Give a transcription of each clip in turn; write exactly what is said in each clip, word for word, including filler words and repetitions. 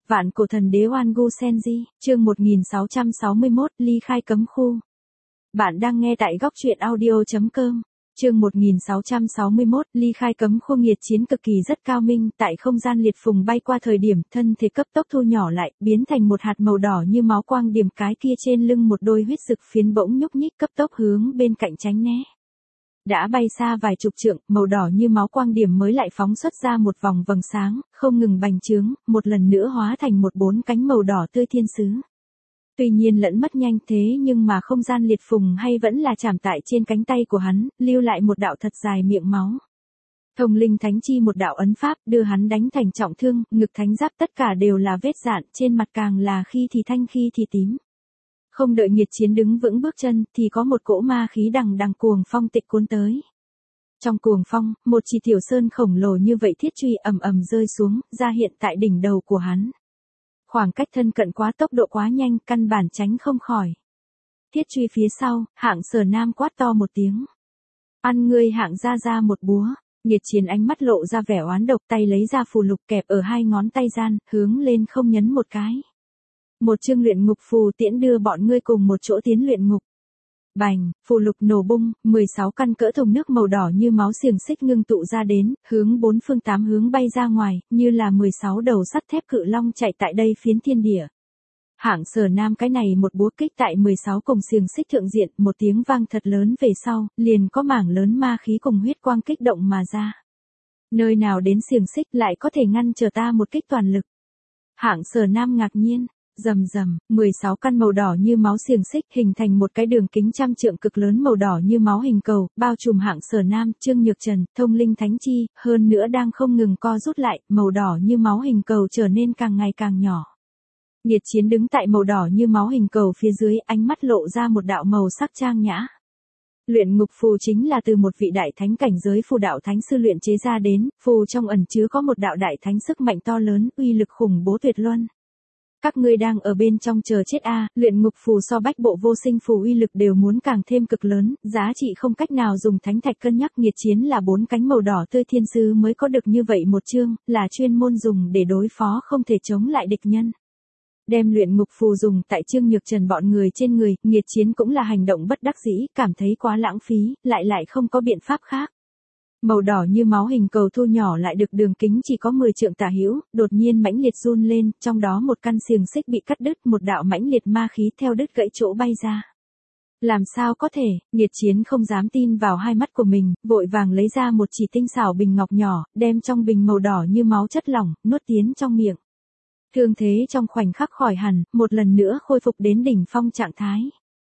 Vạn cổ thần đế Oan Gu Senji, chương một nghìn sáu trăm sáu mươi mốt, ly khai cấm khu. Bạn đang nghe tại góc truyện audio chấm com. Chương một nghìn sáu trăm sáu mươi mốt, ly khai cấm khu. Nghiệt chiến cực kỳ rất cao minh, tại không gian liệt phùng bay qua thời điểm, thân thể cấp tốc thu nhỏ lại, biến thành một hạt màu đỏ như máu quang điểm, cái kia trên lưng một đôi huyết rực phiến bỗng nhúc nhích cấp tốc hướng bên cạnh tránh né. Đã bay xa vài chục trượng, màu đỏ như máu quang điểm mới lại phóng xuất ra một vòng vầng sáng, không ngừng bành trướng, một lần nữa hóa thành một bốn cánh màu đỏ tươi thiên sứ. Tuy nhiên lẫn mất nhanh thế nhưng mà không gian liệt phùng hay vẫn là chạm tại trên cánh tay của hắn, lưu lại một đạo thật dài miệng máu. Thông linh thánh chi một đạo ấn pháp đưa hắn đánh thành trọng thương, ngực thánh giáp tất cả đều là vết dạn, trên mặt càng là khi thì thanh khi thì tím. Không đợi nghiệt chiến đứng vững bước chân, thì có một cỗ ma khí đằng đằng cuồng phong tịch cuốn tới. Trong cuồng phong, một chỉ tiểu sơn khổng lồ như vậy thiết truy ầm ầm rơi xuống, ra hiện tại đỉnh đầu của hắn. Khoảng cách thân cận quá, tốc độ quá nhanh, căn bản tránh không khỏi. Thiết truy phía sau, Hạng Sở Nam quát to một tiếng. Ăn ngươi Hạng ra ra một búa. Nghiệt chiến ánh mắt lộ ra vẻ oán độc, tay lấy ra phù lục kẹp ở hai ngón tay gian, hướng lên không nhấn một cái. Một chương luyện ngục phù tiễn đưa bọn ngươi cùng một chỗ tiến luyện ngục. Bành, phù lục nổ bung, mười sáu căn cỡ thùng nước màu đỏ như máu xiềng xích ngưng tụ ra đến, hướng bốn phương tám hướng bay ra ngoài, như là mười sáu đầu sắt thép cự long chạy tại đây phiến thiên địa. Hạng Sở Nam cái này một búa kích tại mười sáu cùng xiềng xích thượng diện, một tiếng vang thật lớn về sau, liền có mảng lớn ma khí cùng huyết quang kích động mà ra. Nơi nào đến xiềng xích lại có thể ngăn trở ta một kích toàn lực. Hạng Sở Nam ngạc nhiên. Rầm rầm, mười sáu căn màu đỏ như máu xiềng xích hình thành một cái đường kính trăm trượng cực lớn màu đỏ như máu hình cầu, bao trùm Hạng Sở Nam, Trương Nhược Trần, Thông Linh Thánh Chi, hơn nữa đang không ngừng co rút lại, màu đỏ như máu hình cầu trở nên càng ngày càng nhỏ. Nghiệt chiến đứng tại màu đỏ như máu hình cầu phía dưới, ánh mắt lộ ra một đạo màu sắc trang nhã. Luyện ngục phù chính là từ một vị đại thánh cảnh giới phù đạo thánh sư luyện chế ra đến, phù trong ẩn chứa có một đạo đại thánh sức mạnh to lớn, uy lực khủng bố tuyệt luân. Các ngươi đang ở bên trong chờ chết a, à, luyện ngục phù so bách bộ vô sinh phù uy lực đều muốn càng thêm cực lớn, giá trị không cách nào dùng thánh thạch cân nhắc. Nghiệt chiến là bốn cánh màu đỏ tươi thiên sứ mới có được như vậy một chương, là chuyên môn dùng để đối phó không thể chống lại địch nhân. Đem luyện ngục phù dùng tại Trương Nhược Trần bọn người trên người, nghiệt chiến cũng là hành động bất đắc dĩ, cảm thấy quá lãng phí, lại lại không có biện pháp khác. Màu đỏ như máu hình cầu thu nhỏ lại được đường kính chỉ có mười trượng tả hữu, đột nhiên mãnh liệt run lên, trong đó một căn xiềng xích bị cắt đứt, một đạo mãnh liệt ma khí theo đứt gãy chỗ bay ra. Làm sao có thể, nghiệt chiến không dám tin vào hai mắt của mình, vội vàng lấy ra một chỉ tinh xảo bình ngọc nhỏ, đem trong bình màu đỏ như máu chất lỏng, nuốt tiến trong miệng. Thương thế trong khoảnh khắc khỏi hẳn, một lần nữa khôi phục đến đỉnh phong trạng thái.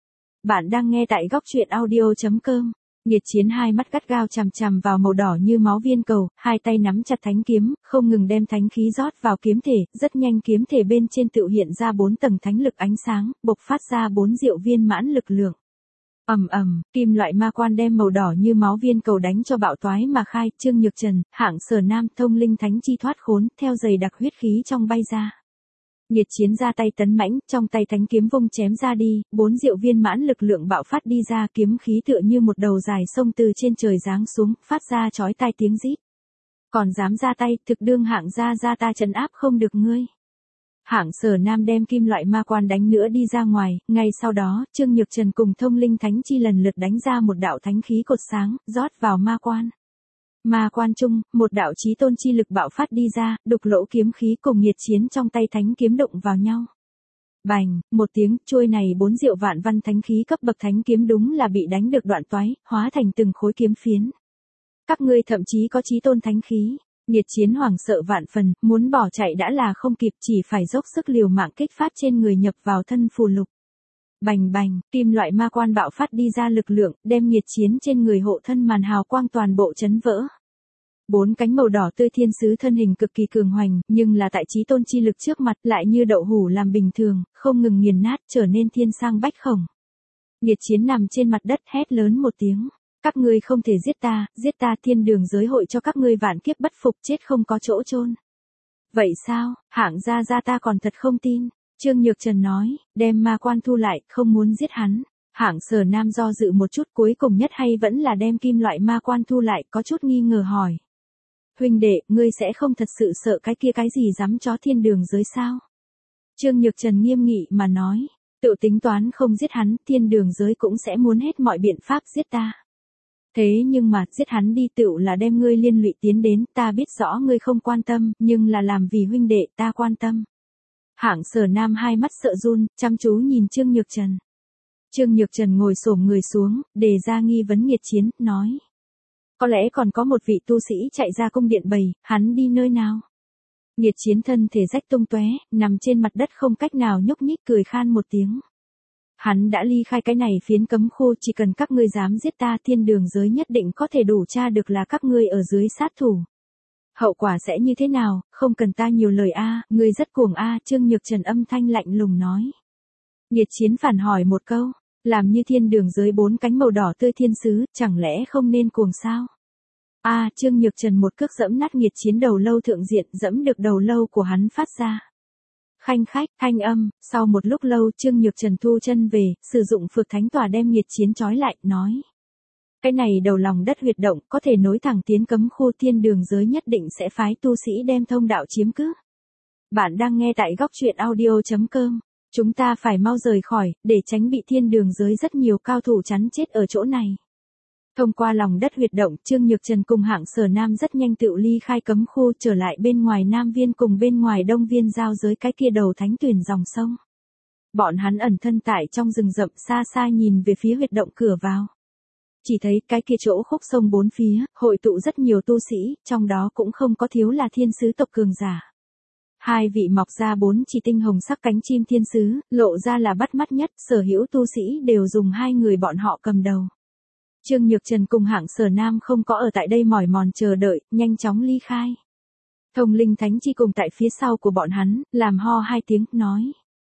Bạn đang nghe tại góc truyện audio chấm com. Nghiệt chiến hai mắt gắt gao chằm chằm vào màu đỏ như máu viên cầu, hai tay nắm chặt thánh kiếm, không ngừng đem thánh khí rót vào kiếm thể, rất nhanh kiếm thể bên trên tự hiện ra bốn tầng thánh lực ánh sáng, bộc phát ra bốn diệu viên mãn lực lượng. Ầm ầm, kim loại ma quan đem màu đỏ như máu viên cầu đánh cho bạo toái mà khai, Trương Nhược Trần, Hạng Sở Nam, Thông Linh Thánh Chi thoát khốn, theo dày đặc huyết khí trong bay ra. Nghiệt chiến ra tay tấn mãnh, trong tay thánh kiếm vung chém ra đi, bốn diệu viên mãn lực lượng bạo phát đi ra, kiếm khí tựa như một đầu dài sông từ trên trời giáng xuống, phát ra chói tai tiếng rít. Còn dám ra tay, thực đương Hạng gia gia ta trấn áp không được ngươi. Hạng Sở Nam đem kim loại ma quan đánh nữa đi ra ngoài, ngay sau đó, Trương Nhược Trần cùng Thông Linh Thánh Chi lần lượt đánh ra một đạo thánh khí cột sáng, rót vào ma quan. Ma quan trung, một đạo chí tôn chi lực bạo phát đi ra, đục lỗ kiếm khí cùng nghiệt chiến trong tay thánh kiếm đụng vào nhau. Bành, một tiếng, chuôi này bốn diệu vạn văn thánh khí cấp bậc thánh kiếm đúng là bị đánh được đoạn toái, hóa thành từng khối kiếm phiến. Các ngươi thậm chí có chí tôn thánh khí. Nghiệt chiến hoảng sợ vạn phần, muốn bỏ chạy đã là không kịp, chỉ phải dốc sức liều mạng kích phát trên người nhập vào thân phù lục. Bành bành, kim loại ma quan bạo phát đi ra lực lượng, đem nghiệt chiến trên người hộ thân màn hào quang toàn bộ chấn vỡ. Bốn cánh màu đỏ tươi thiên sứ thân hình cực kỳ cường hoành, nhưng là tại chí tôn chi lực trước mặt lại như đậu hũ làm bình thường, không ngừng nghiền nát, trở nên thiên sang bách khổng. Nghiệt chiến nằm trên mặt đất hét lớn một tiếng. Các ngươi không thể giết ta, giết ta, thiên đường giới hội cho các ngươi vạn kiếp bất phục, chết không có chỗ chôn. Vậy sao, Hạng gia gia ta còn thật không tin. Trương Nhược Trần nói, đem ma quan thu lại, không muốn giết hắn. Hạng Sở Nam do dự một chút, cuối cùng nhất hay vẫn là đem kim loại ma quan thu lại, có chút nghi ngờ hỏi. Huynh đệ, ngươi sẽ không thật sự sợ cái kia cái gì dám chó thiên đường giới sao? Trương Nhược Trần nghiêm nghị mà nói, tự tính toán không giết hắn, thiên đường giới cũng sẽ muốn hết mọi biện pháp giết ta. Thế nhưng mà, giết hắn đi tựu là đem ngươi liên lụy tiến đến, ta biết rõ ngươi không quan tâm, nhưng là làm vì huynh đệ ta quan tâm. Hạng Sở Nam hai mắt sợ run, chăm chú nhìn Trương Nhược Trần. Trương Nhược Trần ngồi xổm người xuống, đề ra nghi vấn Nghiệt Chiến, nói. Có lẽ còn có một vị tu sĩ chạy ra cung điện bầy, hắn đi nơi nào? Nghiệt Chiến thân thể rách tung tóe, nằm trên mặt đất không cách nào nhúc nhích, cười khan một tiếng. Hắn đã ly khai cái này phiến cấm khu, chỉ cần các ngươi dám giết ta, thiên đường giới nhất định có thể đủ tra được là các ngươi ở dưới sát thủ. Hậu quả sẽ như thế nào, không cần ta nhiều lời a, ngươi rất cuồng a, Trương Nhược Trần âm thanh lạnh lùng nói. Nghiệt Chiến phản hỏi một câu, làm như thiên đường giới bốn cánh màu đỏ tươi thiên sứ, chẳng lẽ không nên cuồng sao? A, Trương Nhược Trần một cước dẫm nát Nghiệt Chiến đầu lâu thượng diện, dẫm được đầu lâu của hắn phát ra. Khanh khách, thanh âm, sau một lúc lâu Trương Nhược Trần thu chân về, sử dụng Phược Thánh Tỏa đem Nghiệt Chiến trói lại, nói. Cái này đầu lòng đất huyệt động, có thể nối thẳng tiến cấm khu, thiên đường giới nhất định sẽ phái tu sĩ đem thông đạo chiếm cứ. Bạn đang nghe tại góc truyện audio chấm com. Chúng ta phải mau rời khỏi, để tránh bị thiên đường giới rất nhiều cao thủ chắn chết ở chỗ này. Thông qua lòng đất huyệt động, Trương Nhược Trần cùng Hạng Sở Nam rất nhanh tự ly khai cấm khu, trở lại bên ngoài Nam Viên cùng bên ngoài Đông Viên giao giới cái kia đầu thánh tuyển dòng sông. Bọn hắn ẩn thân tại trong rừng rậm, xa xa nhìn về phía huyệt động cửa vào. Chỉ thấy cái kia chỗ khúc sông bốn phía, hội tụ rất nhiều tu sĩ, trong đó cũng không có thiếu là thiên sứ tộc cường giả. Hai vị mọc ra bốn chỉ tinh hồng sắc cánh chim thiên sứ, lộ ra là bắt mắt nhất, sở hữu tu sĩ đều dùng hai người bọn họ cầm đầu. Trương Nhược Trần cùng Hạng Sở Nam không có ở tại đây mỏi mòn chờ đợi, nhanh chóng ly khai. Thông Linh Thánh Chi cùng tại phía sau của bọn hắn, làm ho hai tiếng, nói.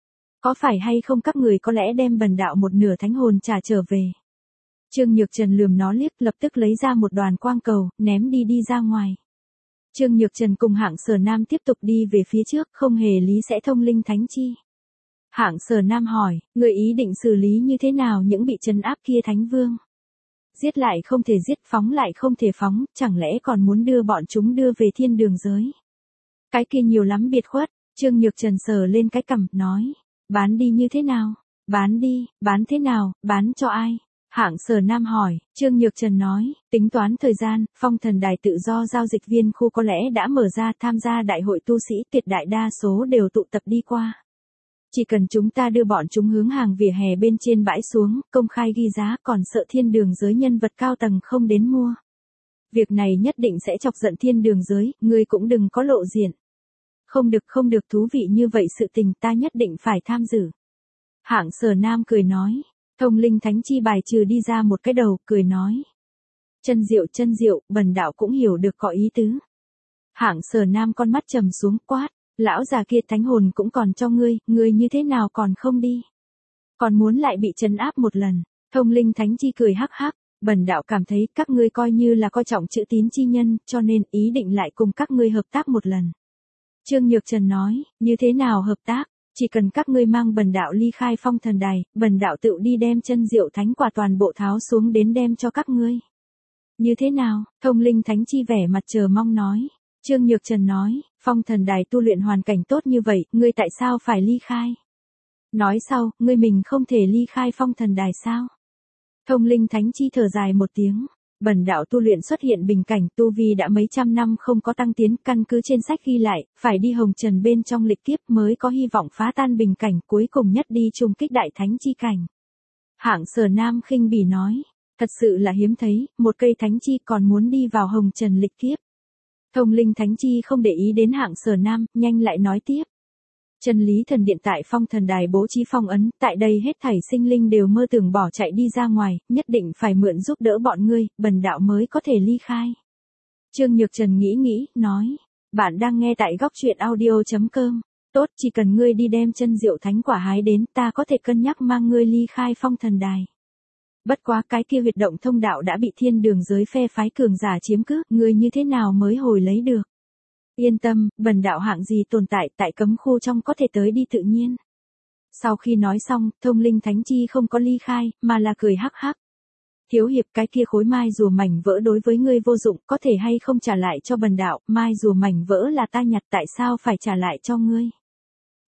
Có phải hay không các người có lẽ đem bần đạo một nửa thánh hồn trả trở về. Trương Nhược Trần lườm nó liếc, lập tức lấy ra một đoàn quang cầu, ném đi đi ra ngoài. Trương Nhược Trần cùng Hạng Sở Nam tiếp tục đi về phía trước, không hề lý sẽ Thông Linh Thánh Chi. Hạng Sở Nam hỏi, người ý định xử lý như thế nào những bị trấn áp kia thánh vương? Giết lại không thể giết, phóng lại không thể phóng, chẳng lẽ còn muốn đưa bọn chúng đưa về thiên đường giới? Cái kia nhiều lắm biệt khuất, Trương Nhược Trần sờ lên cái cằm, nói, bán đi như thế nào? Bán đi, bán thế nào, bán cho ai? Hạng Sở Nam hỏi, Trương Nhược Trần nói, tính toán thời gian, Phong Thần Đài tự do giao dịch viên khu có lẽ đã mở ra, tham gia đại hội tu sĩ tuyệt đại đa số đều tụ tập đi qua. Chỉ cần chúng ta đưa bọn chúng hướng hàng vỉa hè bên trên bãi xuống, công khai ghi giá, còn sợ thiên đường giới nhân vật cao tầng không đến mua. Việc này nhất định sẽ chọc giận thiên đường giới, ngươi cũng đừng có lộ diện. Không được không được, thú vị như vậy sự tình, ta nhất định phải tham dự. Hạng Sở Nam cười nói. Thông Linh Thánh Chi bài trừ đi ra một cái đầu, cười nói. Chân diệu chân diệu, bần đạo cũng hiểu được có ý tứ. Hạng Sở Nam con mắt trầm xuống, quát. Lão già kia, thánh hồn cũng còn cho ngươi, ngươi như thế nào còn không đi? Còn muốn lại bị trấn áp một lần. Thông Linh Thánh Chi cười hắc hắc. Bần đạo cảm thấy các ngươi coi như là coi trọng chữ tín chi nhân, cho nên ý định lại cùng các ngươi hợp tác một lần. Trương Nhược Trần nói, như thế nào hợp tác? Chỉ cần các ngươi mang bần đạo ly khai Phong Thần Đài, bần đạo tự đi đem chân diệu thánh quả toàn bộ tháo xuống đến đem cho các ngươi. Như thế nào? Thông Linh Thánh Chi vẻ mặt chờ mong nói. Trương Nhược Trần nói, Phong Thần Đài tu luyện hoàn cảnh tốt như vậy, ngươi tại sao phải ly khai? Nói sau, ngươi mình không thể ly khai Phong Thần Đài sao? Thông Linh Thánh Chi thở dài một tiếng. Bần đạo tu luyện xuất hiện bình cảnh, tu vi đã mấy trăm năm không có tăng tiến, căn cứ trên sách ghi lại, phải đi hồng trần bên trong lịch kiếp mới có hy vọng phá tan bình cảnh, cuối cùng nhất đi trùng kích đại thánh chi cảnh. Hạng Sở Nam khinh bỉ nói, thật sự là hiếm thấy, một cây thánh chi còn muốn đi vào hồng trần lịch kiếp. Thông Linh Thánh Chi không để ý đến Hạng Sở Nam, nhanh lại nói tiếp. Chân lý thần điện tại Phong Thần Đài bố trí phong ấn, tại đây hết thảy sinh linh đều mơ tưởng bỏ chạy đi ra ngoài, nhất định phải mượn giúp đỡ bọn ngươi, bần đạo mới có thể ly khai. Trương Nhược Trần nghĩ nghĩ, nói, bạn đang nghe tại góc truyện audio chấm com. Tốt, chỉ cần ngươi đi đem chân diệu thánh quả hái đến, ta có thể cân nhắc mang ngươi ly khai Phong Thần Đài. Bất quá cái kia huyệt động thông đạo đã bị thiên đường giới phe phái cường giả chiếm cứ, ngươi như thế nào mới hồi lấy được? Yên tâm, bần đạo hạng gì tồn tại tại cấm khu trong có thể tới đi tự nhiên. Sau khi nói xong, Thông Linh Thánh Chi không có ly khai, mà là cười hắc hắc. Thiếu hiệp, cái kia khối mai rùa mảnh vỡ đối với ngươi vô dụng, có thể hay không trả lại cho bần đạo, mai rùa mảnh vỡ là ta nhặt, tại sao phải trả lại cho ngươi?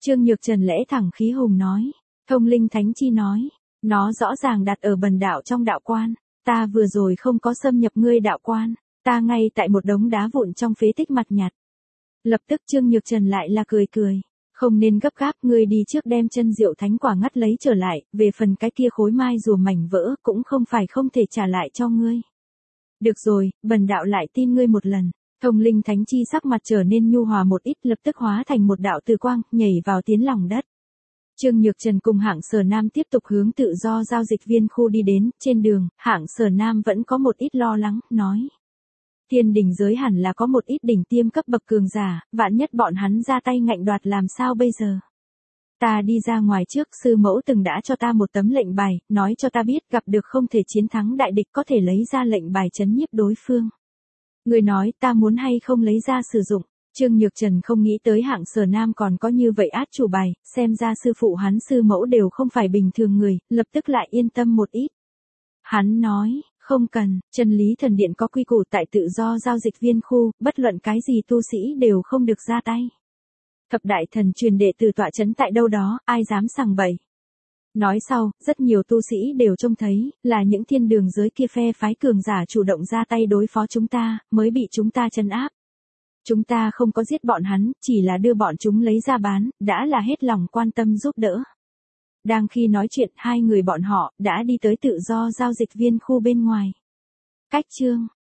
Trương Nhược Trần lẽ thẳng khí hùng nói. Thông linh thánh chi nói. Nó rõ ràng đặt ở bần đạo trong đạo quan. Ta vừa rồi không có xâm nhập ngươi đạo quan. Ta ngay tại một đống đá vụn trong phế tích mặt nhặt. Lập tức Trương Nhược Trần lại là cười cười. Không nên gấp gáp, ngươi đi trước đem chân diệu thánh quả ngắt lấy trở lại, về phần cái kia khối mai rùa mảnh vỡ cũng không phải không thể trả lại cho ngươi. Được rồi, bần đạo lại tin ngươi một lần. Thông linh thánh chi sắc mặt trở nên nhu hòa một ít, lập tức hóa thành một đạo từ quang, nhảy vào tiến lòng đất. Trương Nhược Trần cùng Hạng Sở Nam tiếp tục hướng tự do giao dịch viên khu đi đến, trên đường, Hạng Sở Nam vẫn có một ít lo lắng, nói. Thiên đỉnh giới hẳn là có một ít đỉnh tiêm cấp bậc cường giả, vạn nhất bọn hắn ra tay ngạnh đoạt làm sao bây giờ. Ta đi ra ngoài trước, sư mẫu từng đã cho ta một tấm lệnh bài, nói cho ta biết gặp được không thể chiến thắng đại địch có thể lấy ra lệnh bài trấn nhiếp đối phương. Người nói ta muốn hay không lấy ra sử dụng. Trương Nhược Trần không nghĩ tới Hạng Sở Nam còn có như vậy át chủ bài, xem ra sư phụ hắn sư mẫu đều không phải bình thường người, lập tức lại yên tâm một ít. Hắn nói, không cần, chân lý thần điện có quy củ tại tự do giao dịch viên khu, bất luận cái gì tu sĩ đều không được ra tay. Thập đại thần truyền đệ tử tọa chấn tại đâu đó, ai dám sằng bậy. Nói sau, rất nhiều tu sĩ đều trông thấy, là những thiên đường giới kia phe phái cường giả chủ động ra tay đối phó chúng ta, mới bị chúng ta trấn áp. Chúng ta không có giết bọn hắn, chỉ là đưa bọn chúng lấy ra bán, đã là hết lòng quan tâm giúp đỡ. Đang khi nói chuyện, hai người bọn họ đã đi tới tự do giao dịch viên khu bên ngoài. Cách chương